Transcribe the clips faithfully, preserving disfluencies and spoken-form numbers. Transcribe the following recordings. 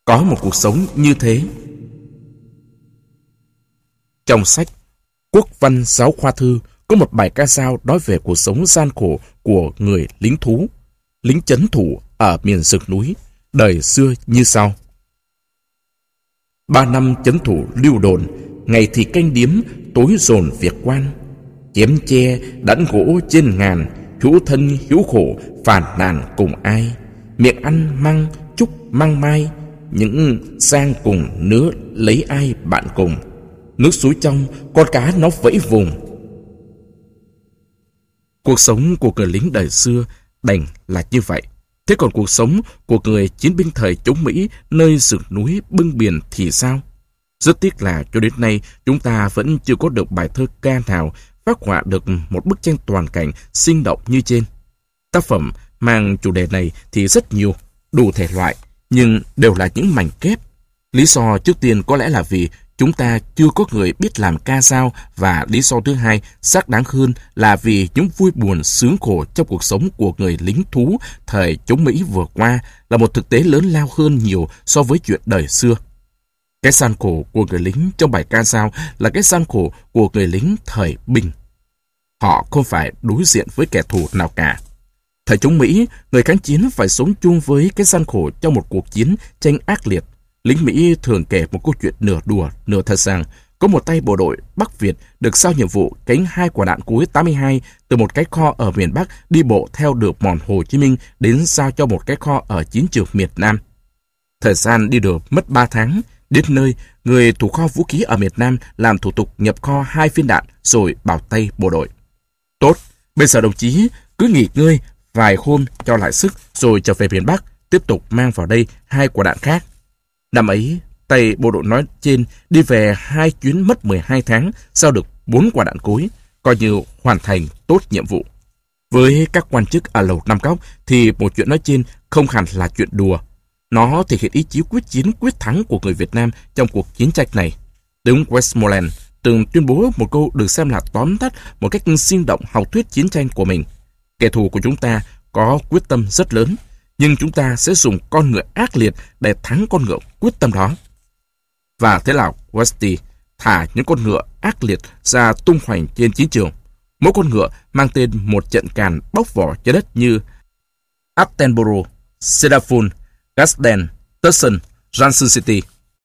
Có một cuộc sống như thế. Trong sách Quốc văn giáo khoa thư có một bài ca dao nói về cuộc sống gian khổ của người lính thú, lính trấn thủ ở miền rừng núi, đời xưa như sau. Ba năm trấn thủ lưu đồn, ngày thì canh điếm, tối dồn việc quan. Chém tre, đẵn gỗ trên ngàn, hữu thân hữu khổ, phàn nàn cùng ai. Miệng ăn măng, chúc măng mai, những sang cùng nứa lấy ai bạn cùng. Nước suối trong, con cá nó vẫy vùng. Cuộc sống của người lính đời xưa đành là như vậy. Thế còn cuộc sống của người chiến binh thời chống Mỹ nơi rừng núi bưng biển thì sao? Rất tiếc là cho đến nay chúng ta vẫn chưa có được bài thơ ca nào phác họa được một bức tranh toàn cảnh sinh động như trên. Tác phẩm mang chủ đề này thì rất nhiều, đủ thể loại, nhưng đều là những mảnh ghép. Lý do trước tiên có lẽ là vì chúng ta chưa có người biết làm ca dao, và lý do thứ hai xác đáng hơn là vì những vui buồn sướng khổ trong cuộc sống của người lính thú thời chống Mỹ vừa qua là một thực tế lớn lao hơn nhiều so với chuyện đời xưa. Cái gian khổ của người lính trong bài ca dao là cái gian khổ của người lính thời bình. Họ không phải đối diện với kẻ thù nào cả. Thời chống Mỹ, người kháng chiến phải sống chung với cái gian khổ trong một cuộc chiến tranh ác liệt. Lính Mỹ thường kể một câu chuyện nửa đùa, nửa thật rằng có một tay bộ đội Bắc Việt được giao nhiệm vụ gánh hai quả đạn cuối tám mươi hai từ một cái kho ở miền Bắc đi bộ theo đường mòn Hồ Chí Minh đến giao cho một cái kho ở chiến trường miền Nam. Thời gian đi được mất ba tháng. Đến nơi, người thủ kho vũ khí ở miền Nam làm thủ tục nhập kho hai viên đạn rồi bảo tay bộ đội. Tốt, bây giờ đồng chí cứ nghỉ ngơi vài hôm cho lại sức rồi trở về miền Bắc, tiếp tục mang vào đây hai quả đạn khác. Năm ấy, tay bộ đội nói trên đi về hai chuyến mất mười hai tháng, giao được bốn quả đạn cối, coi như hoàn thành tốt nhiệm vụ. Với các quan chức ở lầu Năm Góc thì một chuyện nói trên không hẳn là chuyện đùa. Nó thể hiện ý chí quyết chiến quyết thắng của người Việt Nam trong cuộc chiến tranh này. Tướng Westmoreland từng tuyên bố một câu được xem là tóm tắt một cách sinh động học thuyết chiến tranh của mình. Kẻ thù của chúng ta có quyết tâm rất lớn, nhưng chúng ta sẽ dùng con ngựa ác liệt để thắng con ngựa quyết tâm đó. Và thế là Westy thả những con ngựa ác liệt ra tung hoành trên chiến trường. Mỗi con ngựa mang tên một trận càn bóc vỏ trái đất như Attenborough, Cedar Falls, Gadsden, Tucson, Johnson City.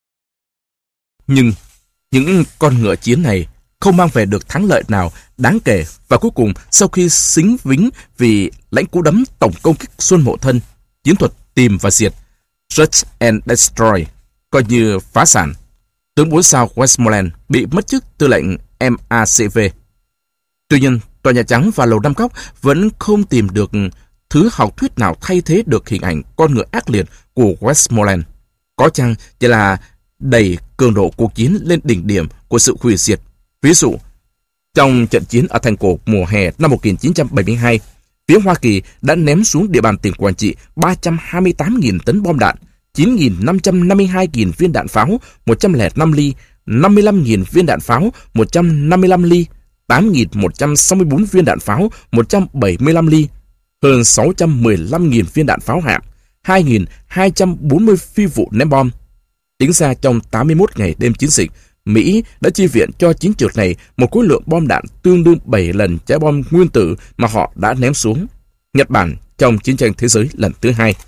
Nhưng những con ngựa chiến này không mang về được thắng lợi nào đáng kể, và cuối cùng sau khi xính vính vì lãnh cú đấm tổng công kích Xuân Mậu Thân, chiến thuật tìm và diệt, Search and Destroy, coi như phá sản, tướng bốn sao Westmoreland bị mất chức tư lệnh M A C V. Tuy nhiên, Tòa Nhà Trắng và Lầu Năm Góc vẫn không tìm được thứ học thuyết nào thay thế được hình ảnh con ngựa ác liệt của Westmoreland. Có chăng chỉ là đẩy cường độ cuộc chiến lên đỉnh điểm của sự hủy diệt. Ví dụ, trong trận chiến ở thành cổ mùa hè năm một nghìn chín trăm bảy mươi hai, phía Hoa Kỳ đã ném xuống địa bàn tỉnh Quảng Trị ba trăm hai mươi tám nghìn tấn bom đạn, chín nghìn năm trăm năm mươi hai nghìn viên đạn pháo một trăm lẻ năm ly, năm mươi lăm nghìn viên đạn pháo một trăm năm mươi lăm ly, tám nghìn một trăm sáu mươi tư viên đạn pháo một trăm bảy mươi lăm ly, hơn sáu trăm mười lăm nghìn viên đạn pháo hạng, hai nghìn hai trăm bốn mươi phi vụ ném bom. Tính ra trong tám mươi mốt ngày đêm chiến dịch, Mỹ đã chi viện cho chiến trường này một khối lượng bom đạn tương đương bảy lần trái bom nguyên tử mà họ đã ném xuống Nhật Bản trong chiến tranh thế giới lần thứ hai.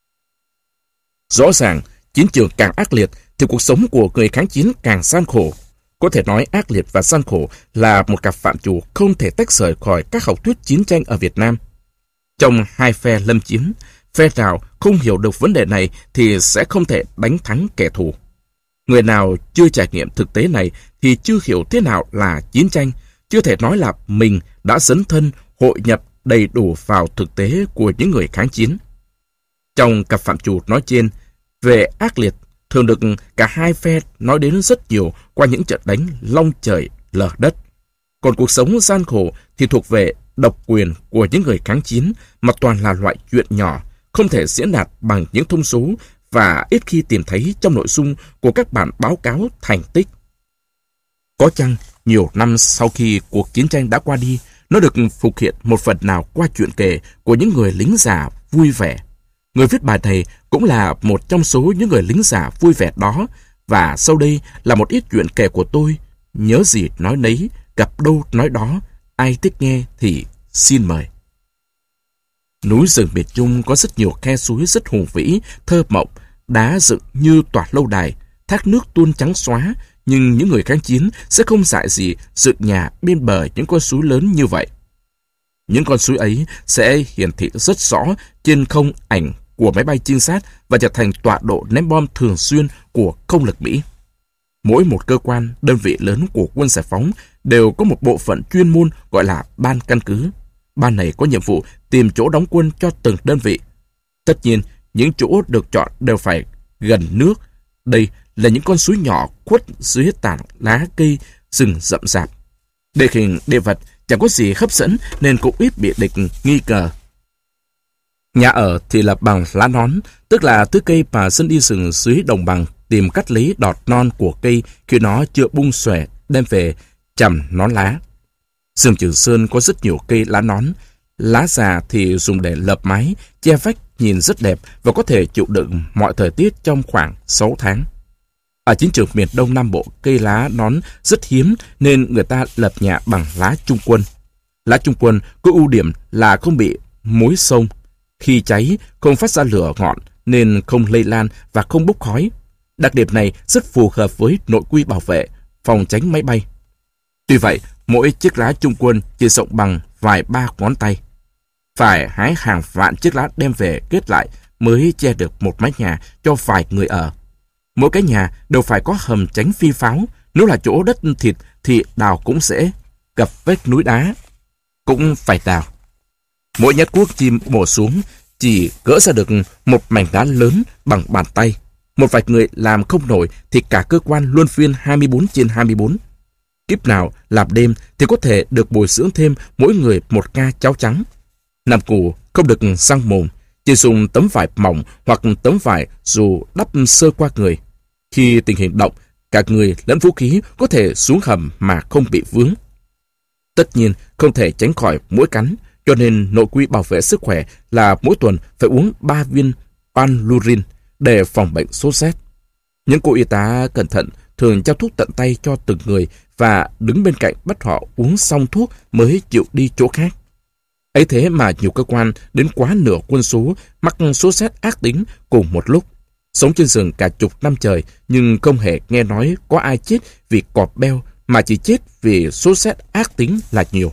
Rõ ràng, chiến trường càng ác liệt thì cuộc sống của người kháng chiến càng gian khổ. Có thể nói ác liệt và gian khổ là một cặp phạm trù không thể tách rời khỏi các học thuyết chiến tranh ở Việt Nam. Trong hai phe lâm chiến, phe nào không hiểu được vấn đề này thì sẽ không thể đánh thắng kẻ thù. Người nào chưa trải nghiệm thực tế này thì chưa hiểu thế nào là chiến tranh, chưa thể nói là mình đã dấn thân, hội nhập đầy đủ vào thực tế của những người kháng chiến. Trong cặp phạm trù nói trên, về ác liệt thường được cả hai phe nói đến rất nhiều qua những trận đánh long trời lở đất. Còn cuộc sống gian khổ thì thuộc về độc quyền của những người kháng chiến, mà toàn là loại chuyện nhỏ, không thể diễn đạt bằng những thông số và ít khi tìm thấy trong nội dung của các bản báo cáo thành tích. Có chăng nhiều năm sau khi cuộc chiến tranh đã qua đi, nó được phục hiện một phần nào qua chuyện kể của những người lính già vui vẻ. Người viết bài này cũng là một trong số những người lính giả vui vẻ đó, và sau đây là một ít chuyện kể của tôi. Nhớ gì nói nấy, gặp đâu nói đó, ai thích nghe thì xin mời. Núi rừng miền Trung có rất nhiều khe suối rất hùng vĩ, thơ mộng, đá dựng như tòa lâu đài, thác nước tuôn trắng xóa, nhưng những người kháng chiến sẽ không dại gì dựng nhà bên bờ những con suối lớn như vậy. Những con suối ấy sẽ hiển thị rất rõ trên không ảnh của máy bay trinh sát và trở thành tọa độ ném bom thường xuyên của không lực Mỹ. Mỗi một cơ quan, đơn vị lớn của quân giải phóng đều có một bộ phận chuyên môn gọi là ban căn cứ. Ban này có nhiệm vụ tìm chỗ đóng quân cho từng đơn vị. Tất nhiên, những chỗ được chọn đều phải gần nước. Đây là những con suối nhỏ khuất dưới tán lá cây rừng rậm rạp. Địa hình địa vật chẳng có gì hấp dẫn nên cũng ít bị địch nghi ngờ. Nhà ở thì là bằng lá nón, tức là thứ cây mà dân đi rừng dưới đồng bằng tìm cắt lấy đọt non của cây khi nó chưa bung xòe đem về chằm nón lá. Rừng Trường Sơn có rất nhiều cây lá nón. Lá già thì dùng để lợp mái, che vách nhìn rất đẹp và có thể chịu đựng mọi thời tiết trong khoảng sáu tháng. Ở chiến trường miền Đông Nam Bộ, cây lá nón rất hiếm nên người ta lợp nhà bằng lá Trung Quân. Lá Trung Quân có ưu điểm là không bị mối xông. Khi cháy không phát ra lửa ngọn nên không lây lan và không bốc khói. Đặc điểm này rất phù hợp với nội quy bảo vệ, phòng tránh máy bay. Tuy vậy, mỗi chiếc lá Trung Quân chỉ rộng bằng vài ba ngón tay. Phải hái hàng vạn chiếc lá đem về kết lại mới che được một mái nhà cho vài người ở. Mỗi cái nhà đều phải có hầm tránh phi pháo. Nếu là chỗ đất thịt thì đào cũng dễ, gặp vách núi đá cũng phải đào. Mỗi nhát cuốc chim bổ xuống chỉ gỡ ra được một mảnh đá lớn bằng bàn tay. Một vài người làm không nổi thì cả cơ quan luân phiên hai mươi bốn trên hai mươi bốn. Kiếp nào làm đêm thì có thể được bồi dưỡng thêm mỗi người một ca cháo trắng. Nằm cù không được răng mồm, chỉ dùng tấm vải mỏng hoặc tấm vải dù đắp sơ qua người. Khi tình hình động, cả người lẫn vũ khí có thể xuống hầm mà không bị vướng. Tất nhiên không thể tránh khỏi muỗi cắn, cho nên nội quy bảo vệ sức khỏe là mỗi tuần phải uống ba viên Panlurin để phòng bệnh sốt rét. Những cô y tá cẩn thận thường trao thuốc tận tay cho từng người và đứng bên cạnh bắt họ uống xong thuốc mới chịu đi chỗ khác. Ấy thế mà nhiều cơ quan đến quá nửa quân số mắc sốt rét ác tính cùng một lúc. Sống trên rừng cả chục năm trời nhưng không hề nghe nói có ai chết vì cọp beo mà chỉ chết vì sốt rét ác tính là nhiều.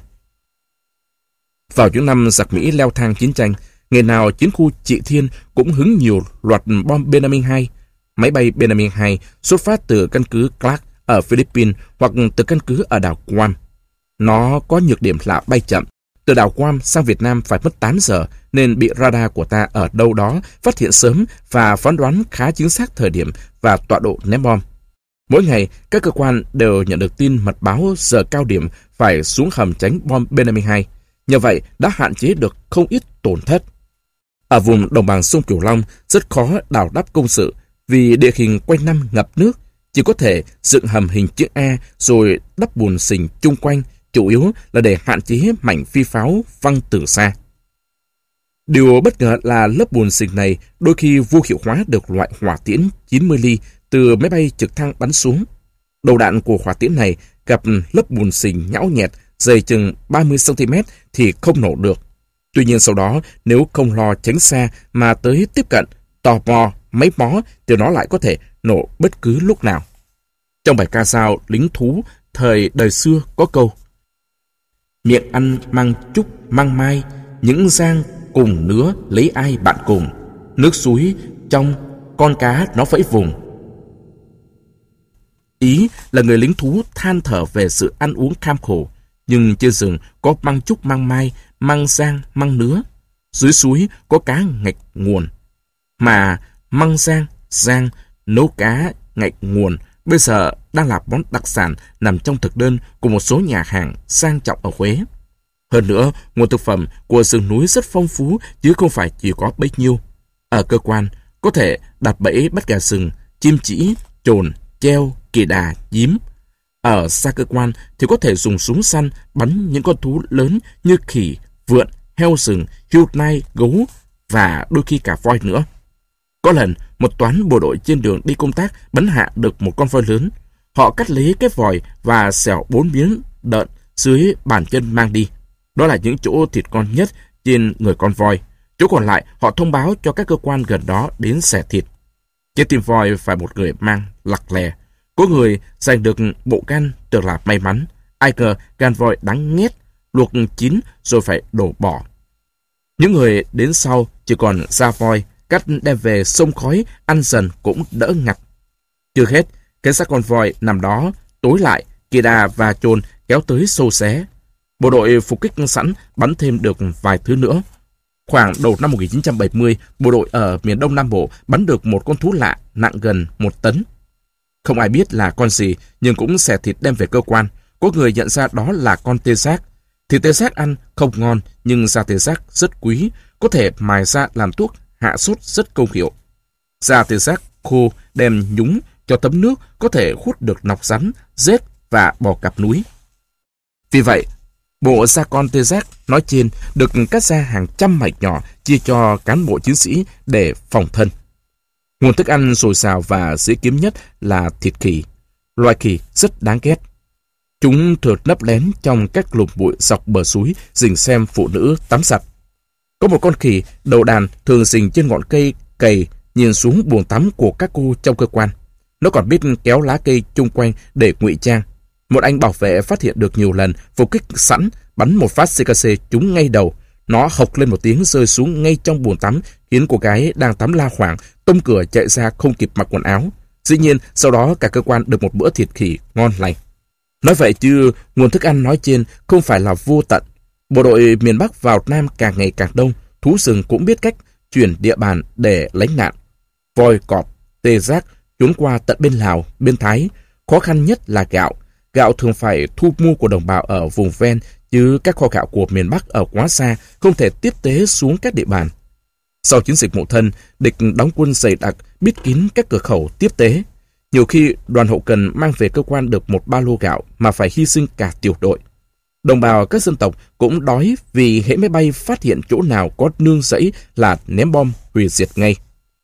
Vào những năm giặc Mỹ leo thang chiến tranh, ngày nào chiến khu Trị Thiên cũng hứng nhiều loạt bom Benjamin hai. Máy bay Benjamin hai xuất phát từ căn cứ Clark ở Philippines hoặc từ căn cứ ở đảo Guam. Nó có nhược điểm là bay chậm. Từ đảo Guam sang Việt Nam phải mất tám giờ nên bị radar của ta ở đâu đó phát hiện sớm và phán đoán khá chính xác thời điểm và tọa độ ném bom. Mỗi ngày, các cơ quan đều nhận được tin mật báo giờ cao điểm phải xuống hầm tránh bom Benjamin hai. Nhờ vậy đã hạn chế được không ít tổn thất. Ở vùng đồng bằng sông Cửu Long rất khó đào đắp công sự vì địa hình quanh năm ngập nước, chỉ có thể dựng hầm hình chữ A rồi đắp bùn xình chung quanh, chủ yếu là để hạn chế mảnh phi pháo văng từ xa. Điều bất ngờ là lớp bùn xình này đôi khi vô hiệu hóa được loại hỏa tiễn chín mươi ly từ máy bay trực thăng bắn xuống. Đầu đạn của hỏa tiễn này gặp lớp bùn xình nhão nhẹt dày chừng ba mươi xăng ti mét thì không nổ được. Tuy nhiên sau đó nếu không lo tránh xa mà tới tiếp cận, tò mò, máy mó thì nó lại có thể nổ bất cứ lúc nào. Trong bài ca dao lính thú thời đời xưa có câu: miệng ăn mang chúc mang mai, những giang cùng nứa lấy ai bạn cùng, nước suối trong con cá nó vẫy vùng. Ý là người lính thú than thở về sự ăn uống kham khổ, nhưng trên rừng có măng trúc măng mai, măng giang, măng nứa. Dưới suối có cá ngạch nguồn. Mà măng giang, giang, nấu cá ngạch nguồn bây giờ đang là món đặc sản nằm trong thực đơn của một số nhà hàng sang trọng ở Huế. Hơn nữa, nguồn thực phẩm của rừng núi rất phong phú chứ không phải chỉ có bấy nhiêu. Ở cơ quan, có thể đặt bẫy bắt gà rừng, chim chỉ, chồn, treo, kỳ đà, nhím. Ở xa cơ quan thì có thể dùng súng săn bắn những con thú lớn như khỉ, vượn, heo rừng, hươu nai, gấu và đôi khi cả voi nữa. Có lần, một toán bộ đội trên đường đi công tác bắn hạ được một con voi lớn. Họ cắt lấy cái vòi và xẻo bốn miếng đợn dưới bàn chân mang đi. Đó là những chỗ thịt ngon nhất trên người con voi. Chỗ còn lại họ thông báo cho các cơ quan gần đó đến xẻ thịt. Trên tim voi phải một người mang lặc lè. Có người giành được bộ gan tưởng là may mắn. Ai ngờ gan voi đắng nghét, luộc chín rồi phải đổ bỏ. Những người đến sau chỉ còn da voi, cắt đem về xông khói, ăn dần cũng đỡ ngặt. Chưa hết, cái xác con voi nằm đó tối lại, kỳ đà và chồn kéo tới xâu xé. Bộ đội phục kích sẵn bắn thêm được vài thứ nữa. Khoảng đầu năm một nghìn chín trăm bảy mươi, bộ đội ở miền Đông Nam Bộ bắn được một con thú lạ nặng gần một tấn. Không ai biết là con gì, nhưng cũng xẻ thịt đem về cơ quan. Có người nhận ra đó là con tê giác. Thịt tê giác ăn không ngon, nhưng da tê giác rất quý, có thể mài ra làm thuốc hạ sốt rất công hiệu. Da tê giác khô đem nhúng cho tấm nước có thể hút được nọc rắn, rết và bò cạp núi. Vì vậy, bộ da con tê giác nói trên được cắt ra hàng trăm mảnh nhỏ chia cho cán bộ chiến sĩ để phòng thân. Nguồn thức ăn dồi dào và dễ kiếm nhất là thịt khỉ. Loài khỉ rất đáng ghét. Chúng thường nấp lén trong các lùm bụi dọc bờ suối, rình xem phụ nữ tắm giặt. Có một con khỉ đầu đàn thường rình trên ngọn cây cầy nhìn xuống buồng tắm của các cô trong cơ quan. Nó còn biết kéo lá cây chung quanh để ngụy trang. Một anh bảo vệ phát hiện được nhiều lần, phục kích sẵn, bắn một phát xê ca xê trúng ngay đầu. Nó hộc lên một tiếng rơi xuống ngay trong buồng tắm, khiến cô gái đang tắm la hoảng, tung cửa chạy ra không kịp mặc quần áo. Dĩ nhiên, sau đó cả cơ quan được một bữa thịt khỉ ngon lành. Nói vậy chứ nguồn thức ăn nói trên không phải là vô tận. Bộ đội miền Bắc vào Nam càng ngày càng đông, thú rừng cũng biết cách chuyển địa bàn để lánh nạn. Voi, cọp, tê giác trốn qua tận bên Lào, bên Thái. Khó khăn nhất là gạo. Gạo thường phải thu mua của đồng bào ở vùng ven, chứ các kho gạo của miền Bắc ở quá xa, không thể tiếp tế xuống các địa bàn. Sau chiến dịch Mậu Thân, địch đóng quân dày đặc, bít kín các cửa khẩu tiếp tế. Nhiều khi đoàn hậu cần mang về cơ quan được một ba lô gạo mà phải hy sinh cả tiểu đội. Đồng bào các dân tộc cũng đói vì hễ máy bay phát hiện chỗ nào có nương rẫy là ném bom hủy diệt ngay.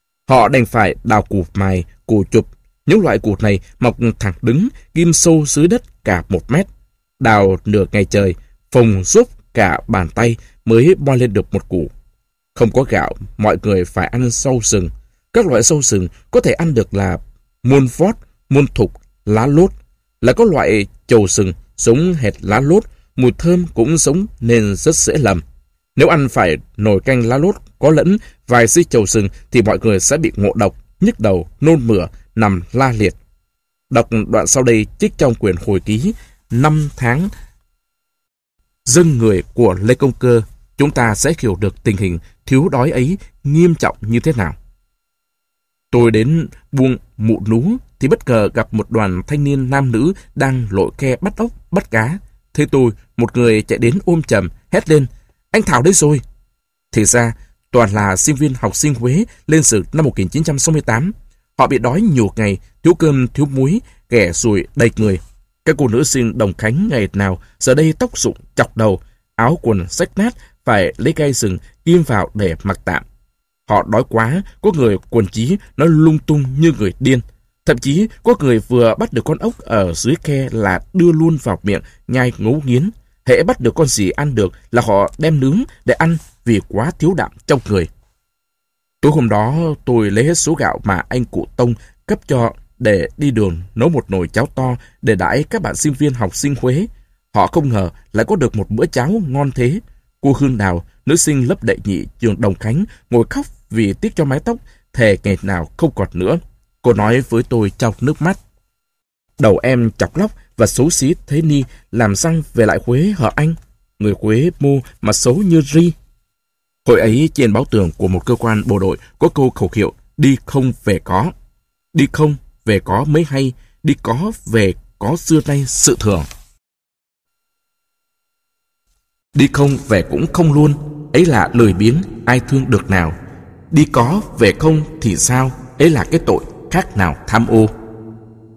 Họ đành phải đào củ mài, củ chụp. Những loại củ này mọc thẳng đứng, ghim sâu dưới đất cả một mét. Đào nửa ngày trời, phồng giúp cả bàn tay mới moi lên được một củ. Không có gạo, mọi người phải ăn sâu sừng. Các loại sâu sừng có thể ăn được là muôn vót, muôn thục, lá lốt. Là có loại trầu sừng giống hệt lá lốt, mùi thơm cũng giống nên rất dễ lầm. Nếu ăn phải nồi canh lá lốt có lẫn vài dây trầu sừng thì mọi người sẽ bị ngộ độc, nhức đầu, nôn mửa, nằm la liệt. Đọc đoạn sau đây trích trong quyển hồi ký năm tháng dâng người của Lê Công Cơ, chúng ta sẽ hiểu được tình hình thiếu đói ấy nghiêm trọng như thế nào. Tôi đến buông Mụ Nú thì bất ngờ gặp một đoàn thanh niên nam nữ đang lội ke bắt ốc, bắt cá. Thế tôi, một người chạy đến ôm chầm, hét lên, anh Thảo đây rồi. Thì ra, toàn là sinh viên học sinh Huế lên sử năm một nghìn chín trăm sáu mươi tám. Họ bị đói nhiều ngày, thiếu cơm, thiếu muối, ghẻ sùi đầy người. Các cô nữ sinh Đồng Khánh ngày nào giờ đây tóc rụng chọc đầu, áo quần rách nát, phải lấy gai rừng ghim vào để mặc tạm. Họ đói quá, có người quần chí nói lung tung như người điên. Thậm chí có người vừa bắt được con ốc ở dưới ke là đưa luôn vào miệng, nhai ngấu nghiến. Hễ bắt được con gì ăn được là họ đem nướng để ăn vì quá thiếu đạm trong người. Tối hôm đó tôi lấy hết số gạo mà anh cụ Tông cấp cho để đi đường nấu một nồi cháo to để đãi các bạn sinh viên học sinh Huế. Họ không ngờ lại có được một bữa cháo ngon thế. Cô Hương Đào, nữ sinh lớp đệ nhị trường Đồng Khánh, ngồi khóc vì tiếc cho mái tóc, thề ngày nào không còn nữa. Cô nói với tôi trong nước mắt. Đầu em chọc lóc và xấu xí thế ni, làm răng về lại Huế hả anh? Người Huế mô mà xấu như ri. Hồi ấy trên báo tường của một cơ quan bộ đội có câu khẩu hiệu đi không về có. Đi không về có mới hay, đi có về có xưa nay sự thường. Đi không về cũng không luôn, ấy là lười biếng, ai thương được nào. Đi có về không thì sao, ấy là cái tội khác nào tham ô.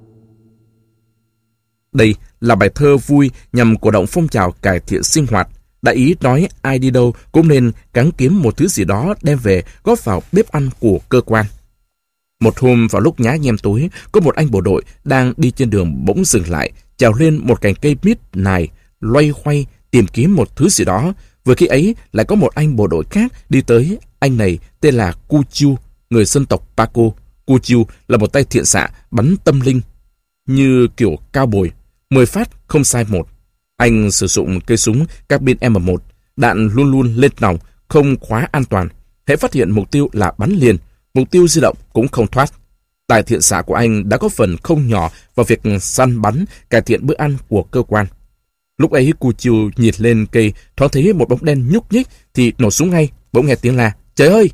Đây là bài thơ vui nhằm cổ động phong trào cải thiện sinh hoạt. Đại ý nói ai đi đâu cũng nên gắng kiếm một thứ gì đó đem về góp vào bếp ăn của cơ quan. Một hôm vào lúc nhá nhem tối, có một anh bộ đội đang đi trên đường bỗng dừng lại, trèo lên một cành cây mít nài, loay hoay tìm kiếm một thứ gì đó. Vừa khi ấy lại có một anh bộ đội khác đi tới. Anh này tên là Cu Chiu, người dân tộc Paco. Cu Chiu là một tay thiện xạ bắn tâm linh như kiểu cao bồi, mười phát không sai một. Anh sử dụng cây súng carbine M một, đạn luôn luôn lên nòng, không khóa an toàn. Hễ phát hiện mục tiêu là bắn liền, mục tiêu di động cũng không thoát. Tài thiện xạ của anh đã có phần không nhỏ vào việc săn bắn, cải thiện bữa ăn của cơ quan. Lúc ấy Cu Chiu nhìn lên cây, thoáng thấy một bóng đen nhúc nhích thì nổ súng ngay, bỗng nghe tiếng la, trời ơi!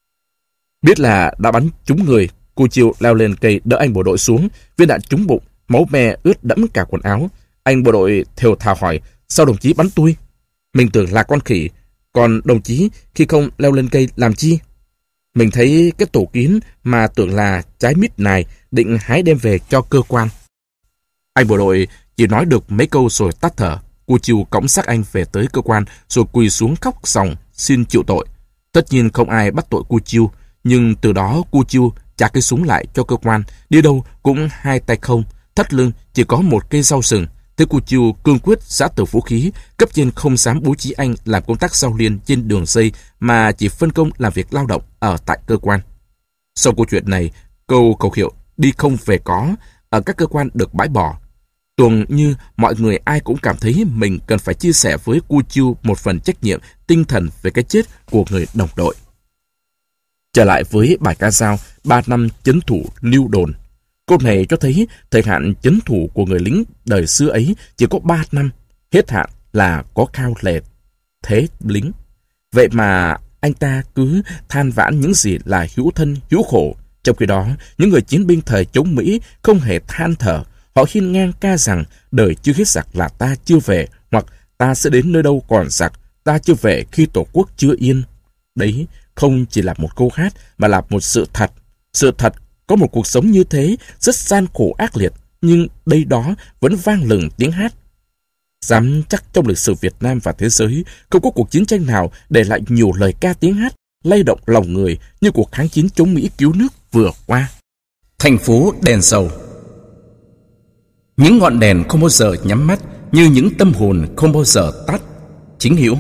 Biết là đã bắn trúng người, Cu Chiu leo lên cây đỡ anh bộ đội xuống, viên đạn trúng bụng, máu me ướt đẫm cả quần áo. Anh bộ đội thều thào hỏi, sao đồng chí bắn tôi? Mình tưởng là con khỉ, còn đồng chí khi không leo lên cây làm chi? Mình thấy cái tổ kín mà tưởng là trái mít này, định hái đem về cho cơ quan. Anh bộ đội chỉ nói được mấy câu rồi tắt thở. Cu Chiu cõng xác anh về tới cơ quan rồi quỳ xuống khóc ròng xin chịu tội. Tất nhiên không ai bắt tội Cu Chiu, nhưng từ đó Cu Chiu trả cái súng lại cho cơ quan, đi đâu cũng hai tay không, thắt lưng chỉ có một cây rau sừng. Thế Cu Chiu cương quyết giã từ vũ khí, cấp trên không dám bố trí anh làm công tác giao liên trên đường dây mà chỉ phân công làm việc lao động ở tại cơ quan. Sau câu chuyện này, câu khẩu hiệu đi không về có ở các cơ quan được bãi bỏ. Tuần như mọi người ai cũng cảm thấy mình cần phải chia sẻ với Cu Chiu một phần trách nhiệm tinh thần về cái chết của người đồng đội. Trở lại với bài ca dao ba năm trấn thủ Lưu Đồn. Câu này cho thấy thời hạn trấn thủ của người lính đời xưa ấy chỉ có ba năm, hết hạn là có khao lệ thế lính. Vậy mà anh ta cứ than vãn những gì là hữu thân hữu khổ. Trong khi đó, những người chiến binh thời chống Mỹ không hề than thở. Họ hiên ngang ca rằng đời chưa hết giặc là ta chưa về, hoặc ta sẽ đến nơi đâu còn giặc, ta chưa về khi tổ quốc chưa yên. Đấy không chỉ là một câu hát mà là một sự thật. Sự thật có một cuộc sống như thế rất gian khổ ác liệt, nhưng đây đó vẫn vang lừng tiếng hát. Dám chắc trong lịch sử Việt Nam và thế giới không có cuộc chiến tranh nào để lại nhiều lời ca tiếng hát lay động lòng người như cuộc kháng chiến chống Mỹ cứu nước vừa qua. Thành phố đèn dầu. Những ngọn đèn không bao giờ nhắm mắt, như những tâm hồn không bao giờ tắt. Chính Hiểu.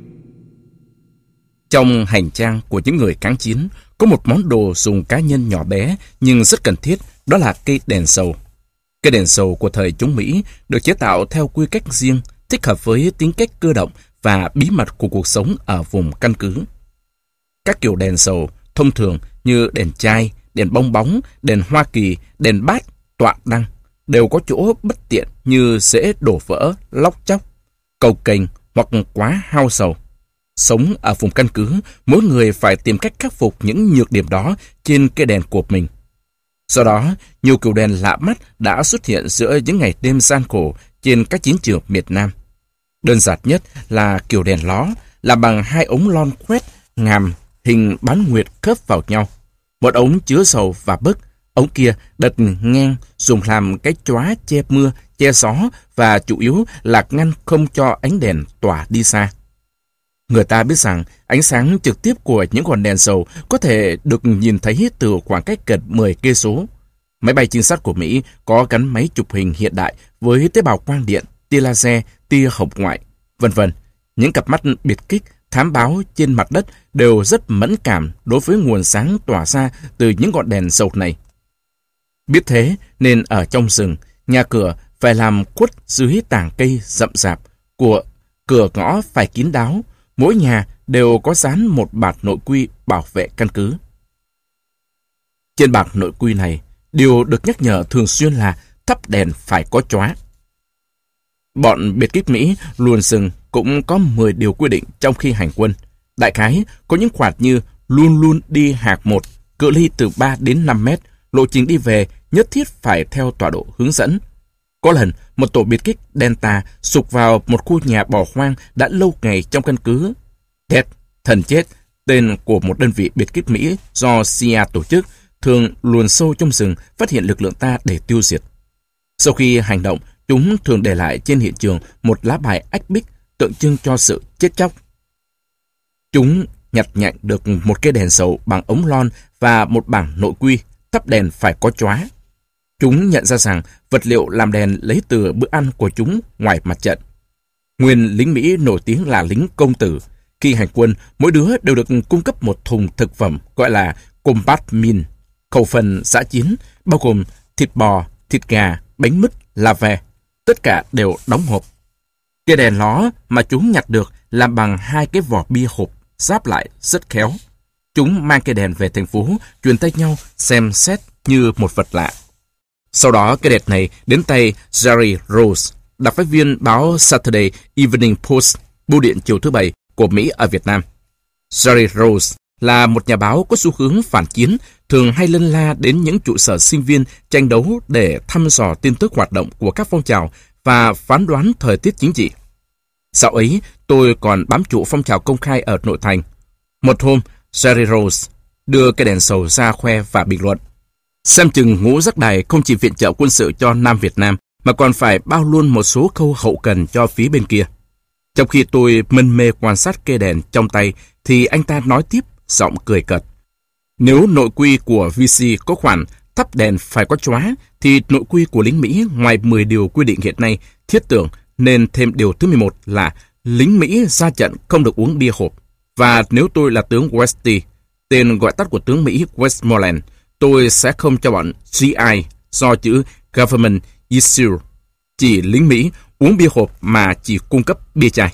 Trong hành trang của những người kháng chiến có một món đồ dùng cá nhân nhỏ bé nhưng rất cần thiết, đó là cây đèn dầu. Cây đèn dầu của thời chống Mỹ được chế tạo theo quy cách riêng, thích hợp với tính cách cơ động và bí mật của cuộc sống ở vùng căn cứ. Các kiểu đèn dầu thông thường như đèn chai, đèn bong bóng, đèn Hoa Kỳ, đèn bát, tọa đăng đều có chỗ bất tiện như dễ đổ vỡ, lóc chóc, cầu kềnh hoặc quá hao dầu. Sống ở vùng căn cứ, mỗi người phải tìm cách khắc phục những nhược điểm đó trên cây đèn của mình. Do đó, nhiều kiểu đèn lạ mắt đã xuất hiện giữa những ngày đêm gian khổ trên các chiến trường miền Nam. Đơn giản nhất là kiểu đèn ló, làm bằng hai ống lon khoét ngàm hình bán nguyệt khớp vào nhau. Một ống chứa dầu và bấc, ống kia đật ngang dùng làm cái chóa che mưa, che gió và chủ yếu là ngăn không cho ánh đèn tỏa đi xa. Người ta biết rằng ánh sáng trực tiếp của những ngọn đèn dầu có thể được nhìn thấy từ khoảng cách gần mười cây số. Máy bay trinh sát của Mỹ có gắn máy chụp hình hiện đại với tế bào quang điện, tia laser, tia hồng ngoại, vân vân. Những cặp mắt biệt kích thám báo trên mặt đất đều rất mẫn cảm đối với nguồn sáng tỏa ra từ những ngọn đèn dầu này. Biết thế nên ở trong rừng, nhà cửa phải làm khuất dưới tàng cây rậm rạp, của cửa ngõ phải kín đáo. Mỗi nhà đều có dán một bạt nội quy bảo vệ căn cứ. Trên bạt nội quy này, điều được nhắc nhở thường xuyên là thắp đèn phải có chóa. Bọn biệt kích Mỹ luồn rừng cũng có mười điều quy định trong khi hành quân. Đại khái có những khoản như luôn luôn đi hạc một, cự ly từ ba đến năm mét, lộ trình đi về nhất thiết phải theo tọa độ hướng dẫn. Có lần, một tổ biệt kích Delta sục vào một khu nhà bỏ hoang đã lâu ngày trong căn cứ. Death, thần chết, tên của một đơn vị biệt kích Mỹ do xê i a tổ chức, thường luồn sâu trong rừng phát hiện lực lượng ta để tiêu diệt. Sau khi hành động, chúng thường để lại trên hiện trường một lá bài ách bích, tượng trưng cho sự chết chóc. Chúng nhặt nhạnh được một cây đèn dầu bằng ống lon và một bảng nội quy, thắp đèn phải có chóa. Chúng nhận ra rằng vật liệu làm đèn lấy từ bữa ăn của chúng ngoài mặt trận. Nguyên lính Mỹ nổi tiếng là lính công tử. Khi hành quân, mỗi đứa đều được cung cấp một thùng thực phẩm gọi là combat meal, khẩu phần dã chiến, bao gồm thịt bò, thịt gà, bánh mứt, là ve. Tất cả đều đóng hộp. Cây đèn ló mà chúng nhặt được làm bằng hai cái vỏ bia hộp ráp lại rất khéo. Chúng mang cây đèn về thành phố, truyền tay nhau xem xét như một vật lạ. Sau đó cây đèn này đến tay Jerry Rose, đặc phái viên báo Saturday Evening Post, bưu điện chiều thứ Bảy của Mỹ ở Việt Nam. Jerry Rose là một nhà báo có xu hướng phản chiến, thường hay lân la đến những trụ sở sinh viên tranh đấu để thăm dò tin tức hoạt động của các phong trào và phán đoán thời tiết chính trị. Dạo ấy, tôi còn bám trụ phong trào công khai ở nội thành. Một hôm, Jerry Rose đưa cây đèn dầu ra khoe và bình luận. Xem chừng ngũ giác đài không chỉ viện trợ quân sự cho Nam Việt Nam, mà còn phải bao luôn một số khâu hậu cần cho phía bên kia. Trong khi tôi mân mê quan sát cây đèn trong tay, thì anh ta nói tiếp, giọng cười cợt. Nếu nội quy của vê xê có khoản thắp đèn phải có chóa, thì nội quy của lính Mỹ ngoài mười điều quy định hiện nay thiết tưởng nên thêm điều thứ mười một là lính Mỹ ra trận không được uống bia hộp. Và nếu tôi là tướng Westy, tên gọi tắt của tướng Mỹ Westmoreland, tôi sẽ không cho bọn giê i do chữ Government Issue, chỉ lính Mỹ uống bia hộp mà chỉ cung cấp bia chai.